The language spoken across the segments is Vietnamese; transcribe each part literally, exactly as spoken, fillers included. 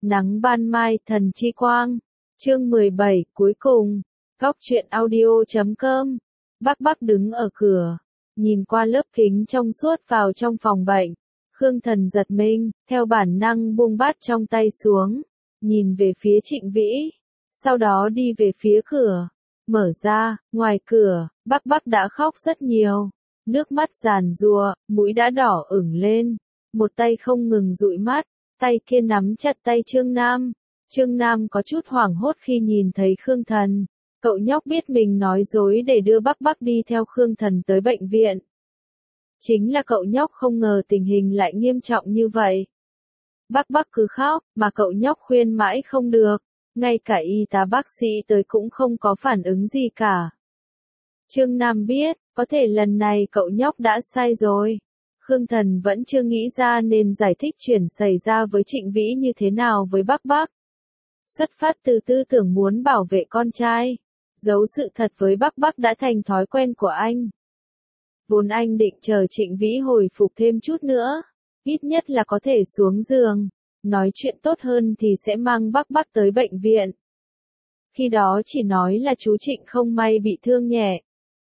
Nắng ban mai thần chi quang. Chương mười bảy cuối cùng. Góc truyện audio chấm com. Bác Bác đứng ở cửa, nhìn qua lớp kính trong suốt vào trong phòng bệnh. Khương Thần giật mình, theo bản năng buông bát trong tay xuống, nhìn về phía Trịnh Vĩ, sau đó đi về phía cửa. Mở ra, ngoài cửa, Bác Bác đã khóc rất nhiều, nước mắt giàn giụa, mũi đã đỏ ửng lên, một tay không ngừng dụi mắt, tay kia nắm chặt tay Trương Nam. Trương Nam có chút hoảng hốt khi nhìn thấy Khương Thần. Cậu nhóc biết mình nói dối để đưa Bác Bác đi theo Khương Thần tới bệnh viện. Chính là cậu nhóc không ngờ tình hình lại nghiêm trọng như vậy. Bác Bác cứ khóc, mà cậu nhóc khuyên mãi không được, ngay cả y tá bác sĩ tới cũng không có phản ứng gì cả. Trương Nam biết, có thể lần này cậu nhóc đã sai rồi. Khương Thần vẫn chưa nghĩ ra nên giải thích chuyện xảy ra với Trịnh Vĩ như thế nào với Bác Bác. Xuất phát từ tư tưởng muốn bảo vệ con trai, giấu sự thật với Bác Bác đã thành thói quen của anh. Vốn anh định chờ Trịnh Vĩ hồi phục thêm chút nữa, ít nhất là có thể xuống giường, nói chuyện tốt hơn thì sẽ mang Bác Bác tới bệnh viện. Khi đó chỉ nói là chú Trịnh không may bị thương nhẹ,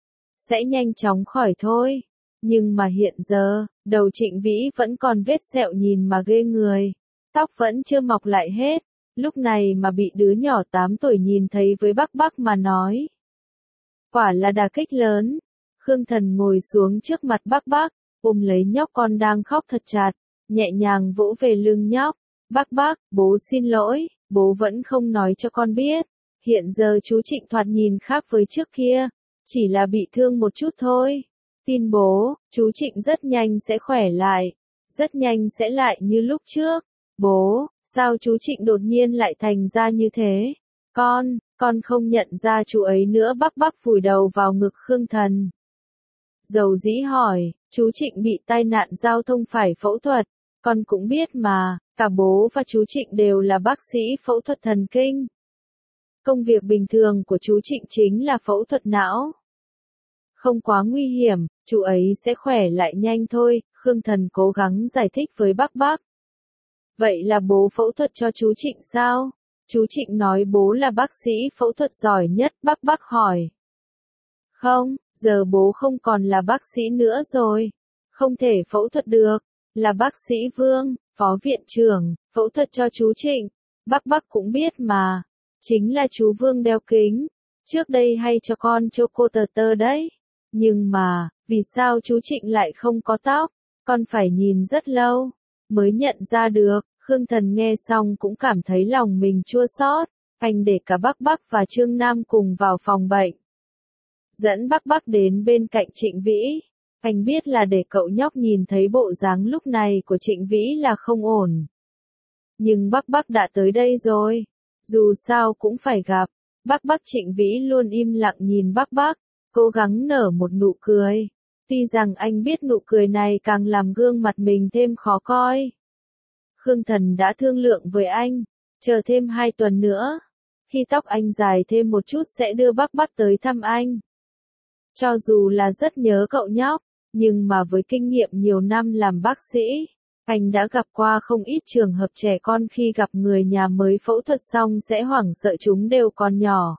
sẽ nhanh chóng khỏi thôi. Nhưng mà hiện giờ, đầu Trịnh Vĩ vẫn còn vết sẹo nhìn mà ghê người, tóc vẫn chưa mọc lại hết, lúc này mà bị đứa nhỏ tám tuổi nhìn thấy với Bác Bác mà nói. Quả là đả kích lớn. Khương Thần ngồi xuống trước mặt Bác Bác, ôm lấy nhóc con đang khóc thật chặt, nhẹ nhàng vỗ về lưng nhóc. Bác Bác, bố xin lỗi, bố vẫn không nói cho con biết. Hiện giờ chú Trịnh thoạt nhìn khác với trước kia, chỉ là bị thương một chút thôi. Tin bố, chú Trịnh rất nhanh sẽ khỏe lại, rất nhanh sẽ lại như lúc trước. Bố, sao chú Trịnh đột nhiên lại thành ra như thế? Con, con không nhận ra chú ấy nữa. Bác Bác vùi đầu vào ngực Khương Thần. Dầu dĩ hỏi, chú Trịnh bị tai nạn giao thông phải phẫu thuật, con cũng biết mà, cả bố và chú Trịnh đều là bác sĩ phẫu thuật thần kinh. Công việc bình thường của chú Trịnh chính là phẫu thuật não. Không quá nguy hiểm, chú ấy sẽ khỏe lại nhanh thôi. Khương Thần cố gắng giải thích với Bác Bác. Vậy là bố phẫu thuật cho chú Trịnh sao? Chú Trịnh nói bố là bác sĩ phẫu thuật giỏi nhất. Bác Bác hỏi. Không, giờ bố không còn là bác sĩ nữa rồi. Không thể phẫu thuật được. Là bác sĩ Vương, phó viện trưởng, phẫu thuật cho chú Trịnh. Bác Bác cũng biết mà. Chính là chú Vương đeo kính. Trước đây hay cho con choco tờ tơ đấy. Nhưng mà, vì sao chú Trịnh lại không có tóc? Con phải nhìn rất lâu mới nhận ra được. Khương Thần nghe xong cũng cảm thấy lòng mình chua xót. Anh để cả Bác Bác và Trương Nam cùng vào phòng bệnh, dẫn Bác Bác đến bên cạnh Trịnh Vĩ. Anh biết là để cậu nhóc nhìn thấy bộ dáng lúc này của Trịnh Vĩ là không ổn. Nhưng Bác Bác đã tới đây rồi, dù sao cũng phải gặp. Bác Bác Trịnh Vĩ luôn im lặng nhìn Bác Bác, cố gắng nở một nụ cười. Tuy rằng anh biết nụ cười này càng làm gương mặt mình thêm khó coi. Khương Thần đã thương lượng với anh, chờ thêm hai tuần nữa. Khi tóc anh dài thêm một chút sẽ đưa Bác Bác tới thăm anh. Cho dù là rất nhớ cậu nhóc, nhưng mà với kinh nghiệm nhiều năm làm bác sĩ, anh đã gặp qua không ít trường hợp trẻ con khi gặp người nhà mới phẫu thuật xong sẽ hoảng sợ chúng đều còn nhỏ.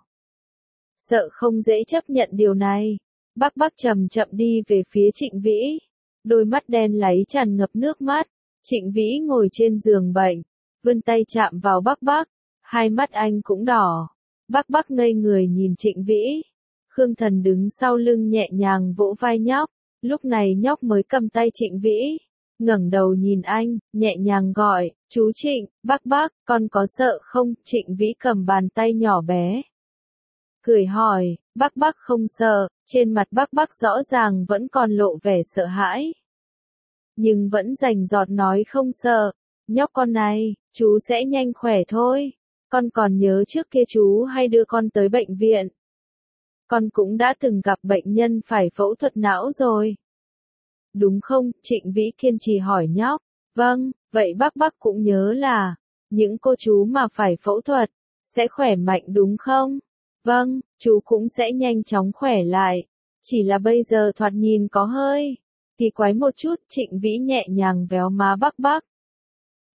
Sợ không dễ chấp nhận điều này. Bác Bác chậm chậm đi về phía Trịnh Vĩ. Đôi mắt đen láy tràn ngập nước mắt. Trịnh Vĩ ngồi trên giường bệnh, vươn tay chạm vào Bác Bác. Hai mắt anh cũng đỏ. Bác Bác ngây người nhìn Trịnh Vĩ. Khương Thần đứng sau lưng nhẹ nhàng vỗ vai nhóc. Lúc này nhóc mới cầm tay Trịnh Vĩ, ngẩng đầu nhìn anh, nhẹ nhàng gọi, chú Trịnh. Bác Bác, con có sợ không? Trịnh Vĩ cầm bàn tay nhỏ bé, cười hỏi. Bác Bác không sợ. Trên mặt Bác Bác rõ ràng vẫn còn lộ vẻ sợ hãi, nhưng vẫn rành rọt nói không sợ. Nhóc con này, chú sẽ nhanh khỏe thôi. Con còn nhớ trước kia chú hay đưa con tới bệnh viện. Con cũng đã từng gặp bệnh nhân phải phẫu thuật não rồi. Đúng không? Trịnh Vĩ kiên trì hỏi nhóc. Vâng, vậy Bác Bác cũng nhớ là, những cô chú mà phải phẫu thuật, sẽ khỏe mạnh đúng không? Vâng, chú cũng sẽ nhanh chóng khỏe lại. Chỉ là bây giờ thoạt nhìn có hơi kỳ quái một chút. Trịnh Vĩ nhẹ nhàng véo má Bác Bác.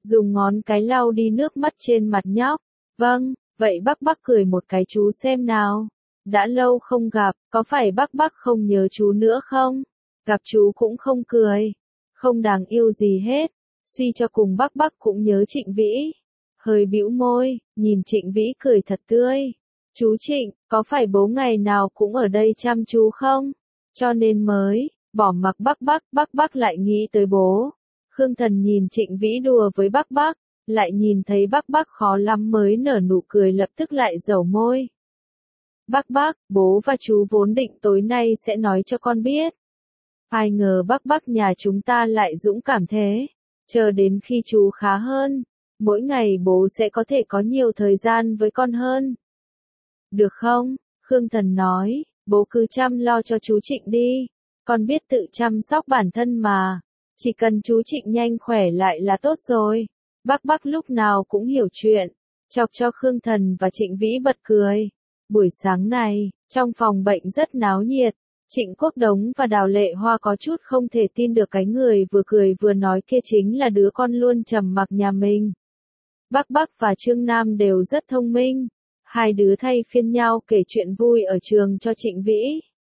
dùng ngón cái lau đi nước mắt trên mặt nhóc. Vâng, vậy bác bác cười một cái chú xem nào. Đã lâu không gặp, có phải bác bác không nhớ chú nữa không? Gặp chú cũng không cười. Không đáng yêu gì hết. Suy cho cùng bác bác cũng nhớ Trịnh Vĩ. Hơi bĩu môi, nhìn Trịnh Vĩ cười thật tươi. Chú Trịnh, có phải bố ngày nào cũng ở đây chăm chú không? Cho nên mới, bỏ mặc bác bác, bác bác lại nghĩ tới bố. Khương Thần nhìn Trịnh Vĩ đùa với bác bác, lại nhìn thấy bác bác khó lắm mới nở nụ cười lập tức lại dẩu môi. Bác bác, bố và chú vốn định tối nay sẽ nói cho con biết. Ai ngờ bác bác nhà chúng ta lại dũng cảm thế. Chờ đến khi chú khá hơn, mỗi ngày bố sẽ có thể có nhiều thời gian với con hơn. Được không? Khương Thần nói, bố cứ chăm lo cho chú Trịnh đi. Con biết tự chăm sóc bản thân mà. Chỉ cần chú Trịnh nhanh khỏe lại là tốt rồi. Bác bác lúc nào cũng hiểu chuyện. Chọc cho Khương Thần và Trịnh Vĩ bật cười. Buổi sáng này, trong phòng bệnh rất náo nhiệt. Trịnh Quốc Đống và Đào Lệ Hoa có chút không thể tin được cái người vừa cười vừa nói kia chính là đứa con luôn trầm mặc nhà mình. Bác Bác và Trương Nam đều rất thông minh. Hai đứa thay phiên nhau kể chuyện vui ở trường cho Trịnh Vĩ.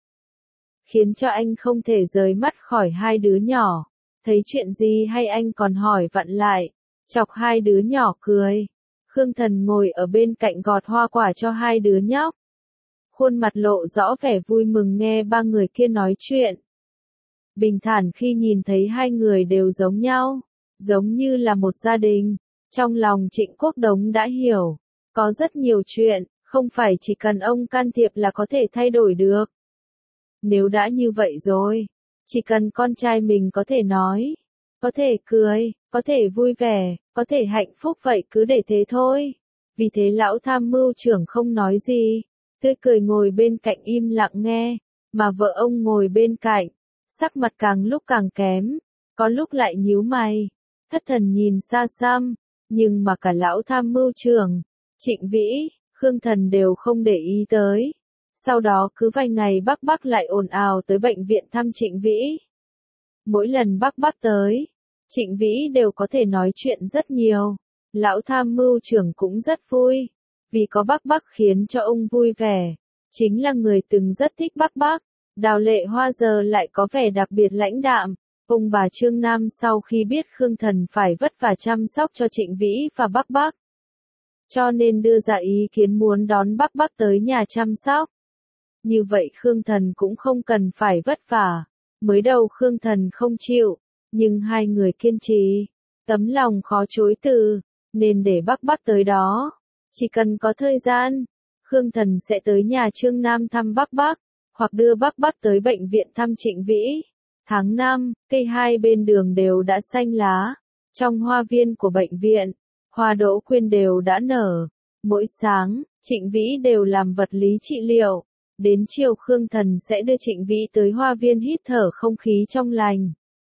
Khiến cho anh không thể rời mắt khỏi hai đứa nhỏ. Thấy chuyện gì hay anh còn hỏi vặn lại. Chọc hai đứa nhỏ cười. Khương Thần ngồi ở bên cạnh gọt hoa quả cho hai đứa nhóc. Khuôn mặt lộ rõ vẻ vui mừng nghe ba người kia nói chuyện. Bình thản khi nhìn thấy hai người đều giống nhau. Giống như là một gia đình. Trong lòng Trịnh Quốc Đống đã hiểu. Có rất nhiều chuyện, không phải chỉ cần ông can thiệp là có thể thay đổi được. Nếu đã như vậy rồi, chỉ cần con trai mình có thể nói, có thể cười, có thể vui vẻ, có thể hạnh phúc vậy cứ để thế thôi. Vì thế lão tham mưu trưởng không nói gì, tươi cười ngồi bên cạnh im lặng nghe, mà vợ ông ngồi bên cạnh, sắc mặt càng lúc càng kém, có lúc lại nhíu mày, thất thần nhìn xa xăm, nhưng mà cả lão tham mưu trưởng, Trịnh Vĩ, Khương Thần đều không để ý tới. Sau đó cứ vài ngày bác bác lại ồn ào tới bệnh viện thăm Trịnh Vĩ. Mỗi lần bác bác tới, Trịnh Vĩ đều có thể nói chuyện rất nhiều. Lão tham mưu trưởng cũng rất vui, vì có bác bác khiến cho ông vui vẻ. Chính là người từng rất thích bác bác. Đào Lệ Hoa giờ lại có vẻ đặc biệt lãnh đạm. Ông bà Trương Nam sau khi biết Khương Thần phải vất vả chăm sóc cho Trịnh Vĩ và bác bác, cho nên đưa ra ý kiến muốn đón bác bác tới nhà chăm sóc. Như vậy Khương Thần cũng không cần phải vất vả. Mới đầu Khương Thần không chịu, nhưng hai người kiên trì, tấm lòng khó chối từ, nên để bác bác tới đó. Chỉ cần có thời gian, Khương Thần sẽ tới nhà Trương Nam thăm bác bác, hoặc đưa bác bác tới bệnh viện thăm Trịnh Vĩ. Tháng năm, cây hai bên đường đều đã xanh lá. Trong hoa viên của bệnh viện, hoa đỗ quyên đều đã nở. Mỗi sáng, Trịnh Vĩ đều làm vật lý trị liệu. Đến chiều Khương Thần sẽ đưa Trịnh Vĩ tới hoa viên hít thở không khí trong lành.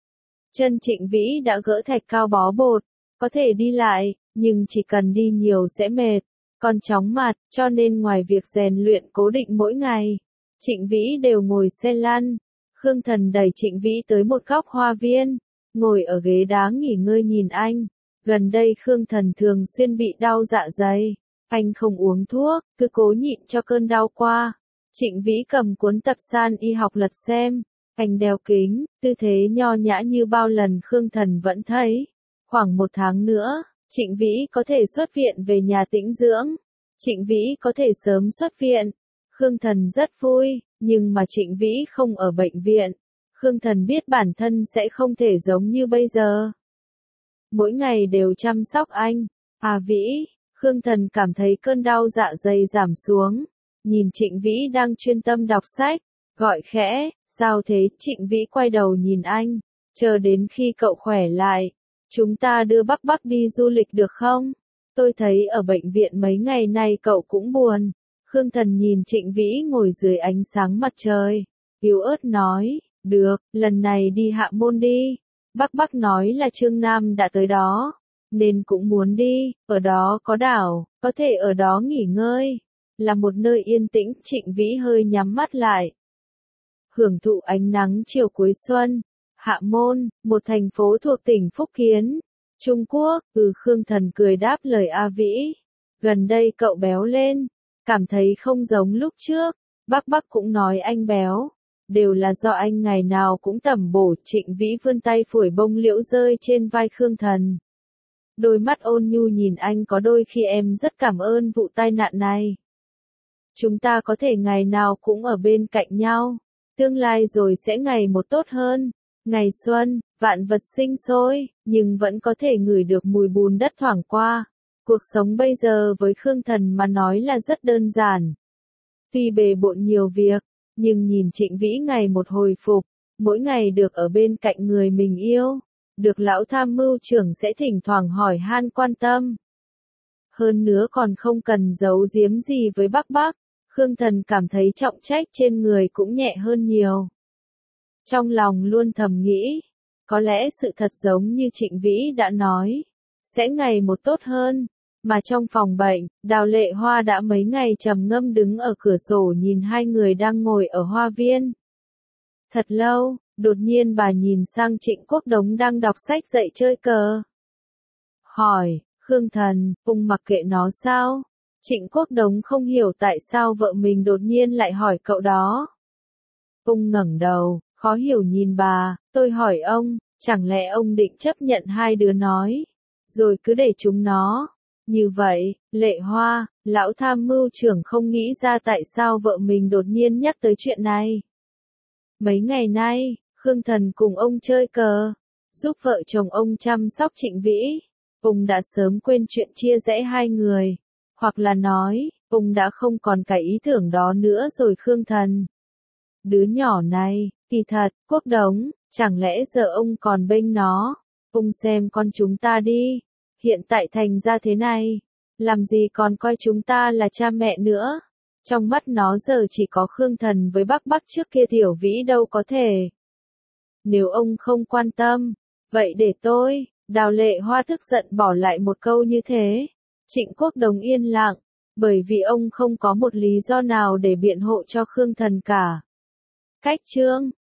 Chân Trịnh Vĩ đã gỡ thạch cao bó bột, có thể đi lại, nhưng chỉ cần đi nhiều sẽ mệt, còn chóng mặt, cho nên ngoài việc rèn luyện cố định mỗi ngày, Trịnh Vĩ đều ngồi xe lăn. Khương Thần đẩy Trịnh Vĩ tới một góc hoa viên, ngồi ở ghế đá nghỉ ngơi nhìn anh. Gần đây Khương Thần thường xuyên bị đau dạ dày, anh không uống thuốc, cứ cố nhịn cho cơn đau qua. Trịnh Vĩ cầm cuốn tập san y học lật xem, anh đeo kính, tư thế nho nhã như bao lần Khương Thần vẫn thấy. Khoảng một tháng nữa, Trịnh Vĩ có thể xuất viện về nhà tĩnh dưỡng. Trịnh Vĩ có thể sớm xuất viện. Khương Thần rất vui, nhưng mà Trịnh Vĩ không ở bệnh viện. Khương Thần biết bản thân sẽ không thể giống như bây giờ. Mỗi ngày đều chăm sóc anh. À Vĩ, Khương Thần cảm thấy cơn đau dạ dày giảm xuống. Nhìn Trịnh Vĩ đang chuyên tâm đọc sách, gọi khẽ, sao thế? Trịnh Vĩ quay đầu nhìn anh, chờ đến khi cậu khỏe lại, chúng ta đưa bác bác đi du lịch được không? Tôi thấy ở bệnh viện mấy ngày nay cậu cũng buồn. Khương Thần nhìn Trịnh Vĩ ngồi dưới ánh sáng mặt trời, yếu ớt nói, được, lần này đi Hạ Môn đi. Bác bác nói là Trương Nam đã tới đó, nên cũng muốn đi, ở đó có đảo, có thể ở đó nghỉ ngơi. Là một nơi yên tĩnh. Trịnh Vĩ hơi nhắm mắt lại, hưởng thụ ánh nắng chiều cuối xuân. Hạ Môn, một thành phố thuộc tỉnh Phúc Kiến. Trung Quốc, ừ Khương Thần cười đáp lời A Vĩ. Gần đây cậu béo lên, cảm thấy không giống lúc trước, Bắc Bắc cũng nói anh béo. Đều là do anh ngày nào cũng tẩm bổ. Trịnh Vĩ vươn tay phủi bông liễu rơi trên vai Khương Thần. Đôi mắt ôn nhu nhìn anh, có đôi khi em rất cảm ơn vụ tai nạn này. Chúng ta có thể ngày nào cũng ở bên cạnh nhau. Tương lai rồi sẽ ngày một tốt hơn. Ngày xuân, vạn vật sinh sôi, nhưng vẫn có thể ngửi được mùi bùn đất thoảng qua. Cuộc sống bây giờ với Khương Thần mà nói là rất đơn giản. Tuy bề bộn nhiều việc, nhưng nhìn Trịnh Vĩ ngày một hồi phục, mỗi ngày được ở bên cạnh người mình yêu, được lão tham mưu trưởng sẽ thỉnh thoảng hỏi han quan tâm. Hơn nữa còn không cần giấu giếm gì với Bắc Bắc, Khương Thần cảm thấy trọng trách trên người cũng nhẹ hơn nhiều. Trong lòng luôn thầm nghĩ, có lẽ sự thật giống như Trịnh Vĩ đã nói, sẽ ngày một tốt hơn. Mà trong phòng bệnh, Đào Lệ Hoa đã mấy ngày trầm ngâm đứng ở cửa sổ nhìn hai người đang ngồi ở hoa viên. Thật lâu, đột nhiên bà nhìn sang Trịnh Quốc Đống đang đọc sách dậy chơi cờ. Hỏi, Khương Thần, Ung mặc kệ nó sao? Trịnh Quốc Đống không hiểu tại sao vợ mình đột nhiên lại hỏi cậu đó. Ung ngẩng đầu, khó hiểu nhìn bà, tôi hỏi ông, chẳng lẽ ông định chấp nhận hai đứa nói, rồi cứ để chúng nó. Như vậy, Lệ Hoa, lão tham mưu trưởng không nghĩ ra tại sao vợ mình đột nhiên nhắc tới chuyện này. Mấy ngày nay, Khương Thần cùng ông chơi cờ, giúp vợ chồng ông chăm sóc Trịnh Vĩ. Ông đã sớm quên chuyện chia rẽ hai người, hoặc là nói, ông đã không còn cái ý tưởng đó nữa rồi. Khương Thần, đứa nhỏ này, kỳ thật, Quốc Đống, chẳng lẽ giờ ông còn bênh nó? Ông xem con chúng ta đi. Hiện tại thành ra thế này, làm gì còn coi chúng ta là cha mẹ nữa. Trong mắt nó giờ chỉ có Khương Thần với Bắc Bắc, trước kia Tiểu Vĩ đâu có thể. Nếu ông không quan tâm, vậy để tôi. Đào Lệ Hoa tức giận bỏ lại một câu như thế. Trịnh Quốc Đống yên lặng, bởi vì ông không có một lý do nào để biện hộ cho Khương Thần cả. Cách chương